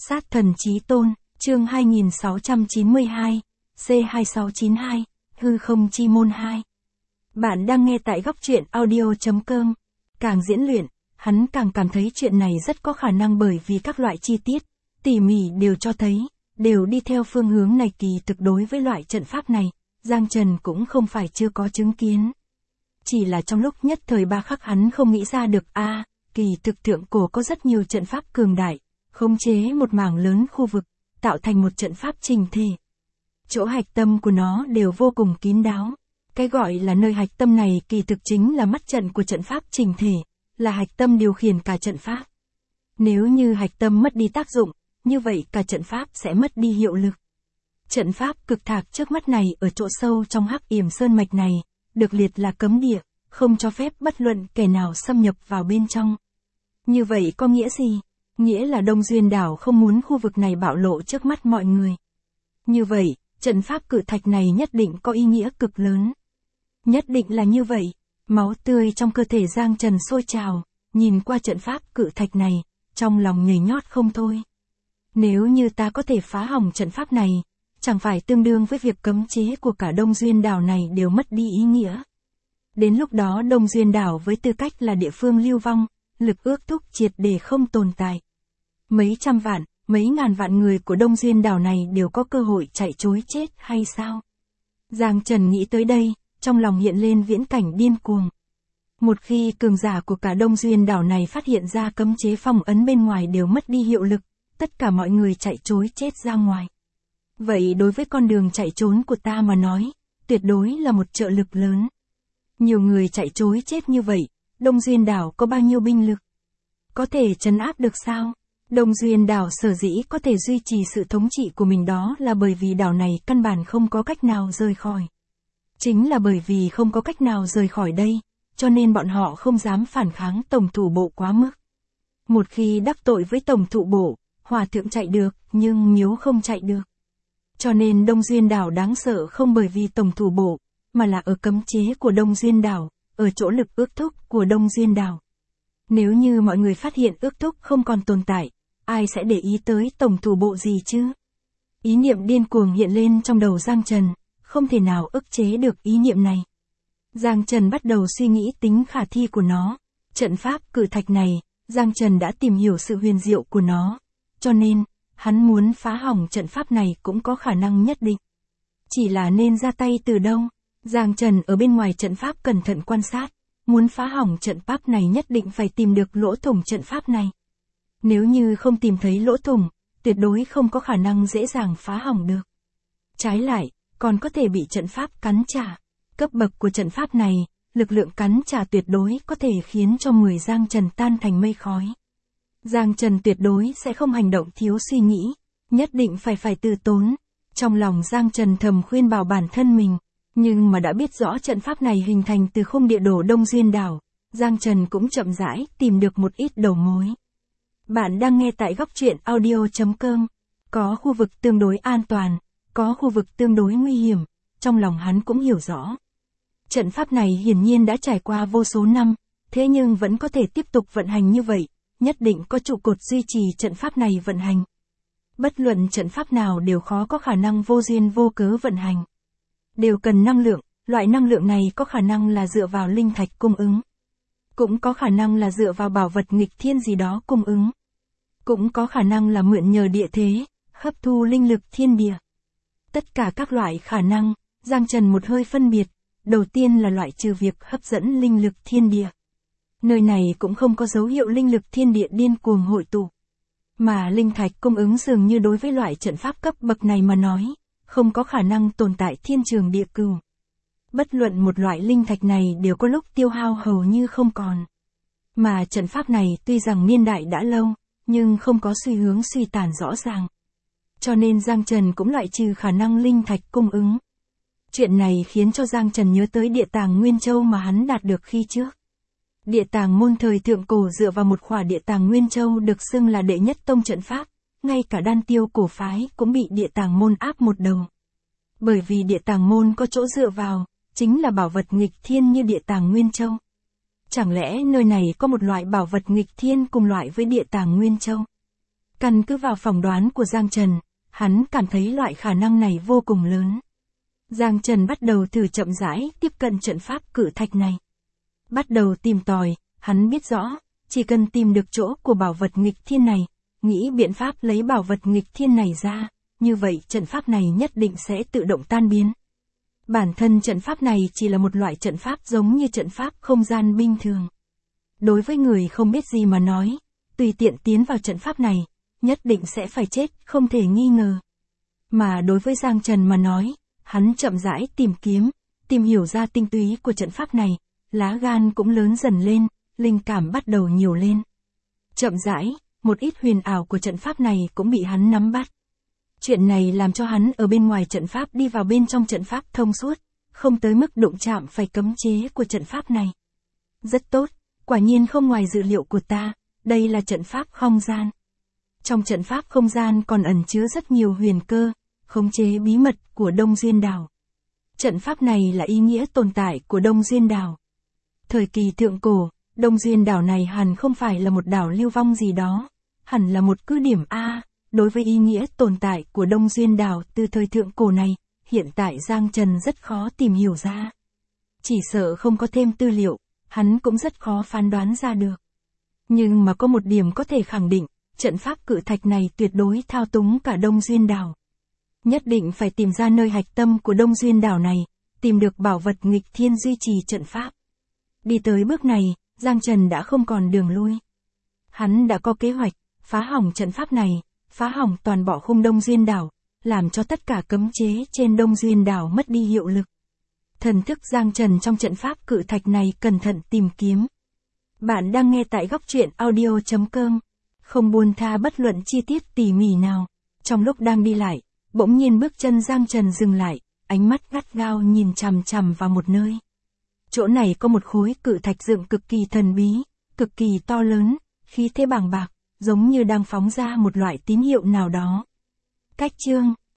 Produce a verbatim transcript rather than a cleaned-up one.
Sát thần chí tôn, chương hai nghìn sáu trăm chín mươi hai, C hai sáu chín hai, hư không chi môn hai. Bạn đang nghe tại góc truyện audio.com. Càng diễn luyện, hắn càng cảm thấy chuyện này rất có khả năng bởi vì các loại chi tiết, tỉ mỉ đều cho thấy, đều đi theo phương hướng này. Kỳ thực đối với loại trận pháp này, Giang Trần cũng không phải chưa có chứng kiến. Chỉ là trong lúc nhất thời ba khắc hắn không nghĩ ra được a à, kỳ thực thượng cổ có rất nhiều trận pháp cường đại, khống chế một mảng lớn khu vực, tạo thành một trận pháp trình thể. Chỗ hạch tâm của nó đều vô cùng kín đáo. Cái gọi là nơi hạch tâm này kỳ thực chính là mắt trận của trận pháp trình thể, là hạch tâm điều khiển cả trận pháp. Nếu như hạch tâm mất đi tác dụng, như vậy cả trận pháp sẽ mất đi hiệu lực. Trận pháp cực thạc trước mắt này ở chỗ sâu trong Hắc Yểm Sơn mạch này, được liệt là cấm địa, không cho phép bất luận kẻ nào xâm nhập vào bên trong. Như vậy có nghĩa gì? Nghĩa là Đông Duyên đảo không muốn khu vực này bạo lộ trước mắt mọi người. Như vậy, trận pháp cự thạch này nhất định có ý nghĩa cực lớn. Nhất định là như vậy. Máu tươi trong cơ thể Giang Trần sôi trào, nhìn qua trận pháp cự thạch này, trong lòng nhảy nhót không thôi. Nếu như ta có thể phá hỏng trận pháp này, chẳng phải tương đương với việc cấm chế của cả Đông Duyên đảo này đều mất đi ý nghĩa. Đến lúc đó Đông Duyên đảo với tư cách là địa phương lưu vong, lực ước thúc triệt để không tồn tại. Mấy trăm vạn, mấy ngàn vạn người của Đông Duyên đảo này đều có cơ hội chạy trối chết hay sao? Giang Trần nghĩ tới đây, trong lòng hiện lên viễn cảnh điên cuồng. Một khi cường giả của cả Đông Duyên đảo này phát hiện ra cấm chế phong ấn bên ngoài đều mất đi hiệu lực, tất cả mọi người chạy trối chết ra ngoài. Vậy đối với con đường chạy trốn của ta mà nói, tuyệt đối là một trợ lực lớn. Nhiều người chạy trối chết như vậy, Đông Duyên đảo có bao nhiêu binh lực? Có thể trấn áp được sao? Đông Duyên đảo sở dĩ có thể duy trì sự thống trị của mình đó là bởi vì đảo này căn bản không có cách nào rời khỏi. Chính là bởi vì không có cách nào rời khỏi đây, cho nên bọn họ không dám phản kháng tổng thủ bộ quá mức. Một khi đắc tội với tổng thủ bộ, hòa thượng chạy được, nhưng miếu không chạy được. Cho nên Đông Duyên đảo đáng sợ không bởi vì tổng thủ bộ, mà là ở cấm chế của Đông Duyên đảo, ở chỗ lực ước thúc của Đông Duyên đảo. Nếu như mọi người phát hiện ước thúc không còn tồn tại, ai sẽ để ý tới tổng thủ bộ gì chứ? Ý niệm điên cuồng hiện lên trong đầu Giang Trần, không thể nào ức chế được ý niệm này. Giang Trần bắt đầu suy nghĩ tính khả thi của nó. Trận pháp cự thạch này, Giang Trần đã tìm hiểu sự huyền diệu của nó, cho nên, hắn muốn phá hỏng trận pháp này cũng có khả năng nhất định. Chỉ là nên ra tay từ đâu? Giang Trần ở bên ngoài trận pháp cẩn thận quan sát, muốn phá hỏng trận pháp này nhất định phải tìm được lỗ thủng trận pháp này. Nếu như không tìm thấy lỗ thủng, tuyệt đối không có khả năng dễ dàng phá hỏng được. Trái lại, còn có thể bị trận pháp cắn trả. Cấp bậc của trận pháp này, lực lượng cắn trả tuyệt đối có thể khiến cho người Giang Trần tan thành mây khói. Giang Trần tuyệt đối sẽ không hành động thiếu suy nghĩ, nhất định phải phải từ tốn. Trong lòng Giang Trần thầm khuyên bảo bản thân mình, nhưng mà đã biết rõ trận pháp này hình thành từ khung địa đồ Đông Duyên đảo, Giang Trần cũng chậm rãi tìm được một ít đầu mối. Bạn đang nghe tại góc truyện audio.com. Có khu vực tương đối an toàn, có khu vực tương đối nguy hiểm, trong lòng hắn cũng hiểu rõ. Trận pháp này hiển nhiên đã trải qua vô số năm, thế nhưng vẫn có thể tiếp tục vận hành như vậy, nhất định có trụ cột duy trì trận pháp này vận hành. Bất luận trận pháp nào đều khó có khả năng vô duyên vô cớ vận hành. Đều cần năng lượng, loại năng lượng này có khả năng là dựa vào linh thạch cung ứng. Cũng có khả năng là dựa vào bảo vật nghịch thiên gì đó cung ứng. Cũng có khả năng là mượn nhờ địa thế, hấp thu linh lực thiên địa. Tất cả các loại khả năng, Giang Trần một hơi phân biệt, đầu tiên là loại trừ việc hấp dẫn linh lực thiên địa. Nơi này cũng không có dấu hiệu linh lực thiên địa điên cuồng hội tụ. Mà linh thạch cung ứng dường như đối với loại trận pháp cấp bậc này mà nói, không có khả năng tồn tại thiên trường địa cửu. Bất luận một loại linh thạch này đều có lúc tiêu hao hầu như không còn. Mà trận pháp này tuy rằng niên đại đã lâu, nhưng không có suy hướng suy tàn rõ ràng. Cho nên Giang Trần cũng loại trừ khả năng linh thạch cung ứng. Chuyện này khiến cho Giang Trần nhớ tới địa tàng Nguyên Châu mà hắn đạt được khi trước. Địa tàng môn thời thượng cổ dựa vào một khỏa địa tàng Nguyên Châu được xưng là đệ nhất tông trận pháp, ngay cả Đan Tiêu cổ phái cũng bị địa tàng môn áp một đầu. Bởi vì địa tàng môn có chỗ dựa vào, chính là bảo vật nghịch thiên như địa tàng Nguyên Châu. Chẳng lẽ nơi này có một loại bảo vật nghịch thiên cùng loại với địa tàng Nguyên Châu? Căn cứ vào phỏng đoán của Giang Trần, hắn cảm thấy loại khả năng này vô cùng lớn. Giang Trần bắt đầu thử chậm rãi tiếp cận trận pháp cự thạch này. Bắt đầu tìm tòi, hắn biết rõ, chỉ cần tìm được chỗ của bảo vật nghịch thiên này, nghĩ biện pháp lấy bảo vật nghịch thiên này ra, như vậy trận pháp này nhất định sẽ tự động tan biến. Bản thân trận pháp này chỉ là một loại trận pháp giống như trận pháp không gian bình thường. Đối với người không biết gì mà nói, tùy tiện tiến vào trận pháp này, nhất định sẽ phải chết, không thể nghi ngờ. Mà đối với Giang Trần mà nói, hắn chậm rãi tìm kiếm, tìm hiểu ra tinh túy của trận pháp này, lá gan cũng lớn dần lên, linh cảm bắt đầu nhiều lên. Chậm rãi, một ít huyền ảo của trận pháp này cũng bị hắn nắm bắt. Chuyện này làm cho hắn ở bên ngoài trận pháp đi vào bên trong trận pháp thông suốt, không tới mức đụng chạm phải cấm chế của trận pháp này. Rất tốt, quả nhiên không ngoài dự liệu của ta, đây là trận pháp không gian. Trong trận pháp không gian còn ẩn chứa rất nhiều huyền cơ, khống chế bí mật của Đông Duyên Đảo. Trận pháp này là ý nghĩa tồn tại của Đông Duyên Đảo. Thời kỳ thượng cổ, Đông Duyên Đảo này hẳn không phải là một đảo lưu vong gì đó, hẳn là một cứ điểm A. Đối với ý nghĩa tồn tại của Đông Duyên Đảo từ thời thượng cổ này, hiện tại Giang Trần rất khó tìm hiểu ra. Chỉ sợ không có thêm tư liệu, hắn cũng rất khó phán đoán ra được. Nhưng mà có một điểm có thể khẳng định, trận pháp cự thạch này tuyệt đối thao túng cả Đông Duyên Đảo. Nhất định phải tìm ra nơi hạch tâm của Đông Duyên Đảo này, tìm được bảo vật nghịch thiên duy trì trận pháp. Đi tới bước này, Giang Trần đã không còn đường lui. Hắn đã có kế hoạch, phá hỏng trận pháp này, phá hỏng toàn bộ khung Đông Duyên Đảo, làm cho tất cả cấm chế trên Đông Duyên Đảo mất đi hiệu lực. Thần thức Giang Trần trong trận pháp cự thạch này cẩn thận tìm kiếm. Bạn đang nghe tại góc truyện audio chấm com, không buông tha bất luận chi tiết tỉ mỉ nào. Trong lúc đang đi lại, bỗng nhiên bước chân Giang Trần dừng lại, ánh mắt gắt gao nhìn chằm chằm vào một nơi. Chỗ này có một khối cự thạch dựng cực kỳ thần bí, cực kỳ to lớn, khí thế bàng bạc, giống như đang phóng ra một loại tín hiệu nào đó. Cách chương